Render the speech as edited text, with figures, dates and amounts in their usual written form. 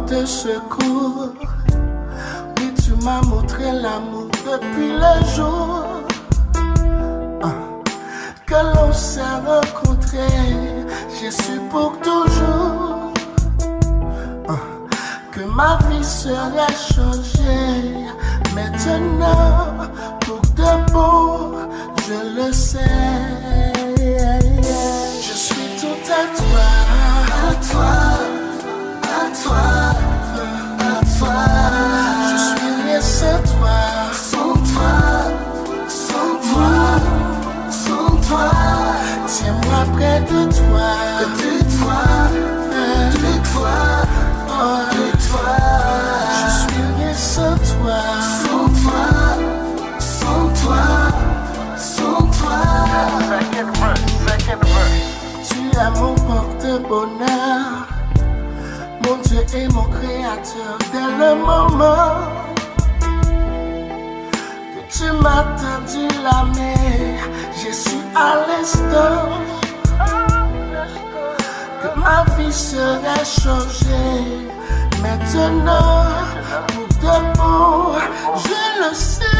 de secours. Oui, tu m'as montré l'amour depuis le jour que l'on s'est rencontré. Je suis pour toujours, que ma vie serait changée. Maintenant, pour de bon, je le sais. Je suis tout à toi, à toi, à toi, à toi. Je suis rien sans toi, sans toi, sans toi, sans toi. Tiens-moi près de toi, de toi, de toi, de toi. Je suis rien sans toi, sans toi, sans toi, sans toi. Second verse. Tu es mon porte-bonheur, mon Dieu est mon créateur. Dès le moment que tu m'as tendu la main, je suis à l'instant que ma vie serait changée. Maintenant, pour de bon, je le sais.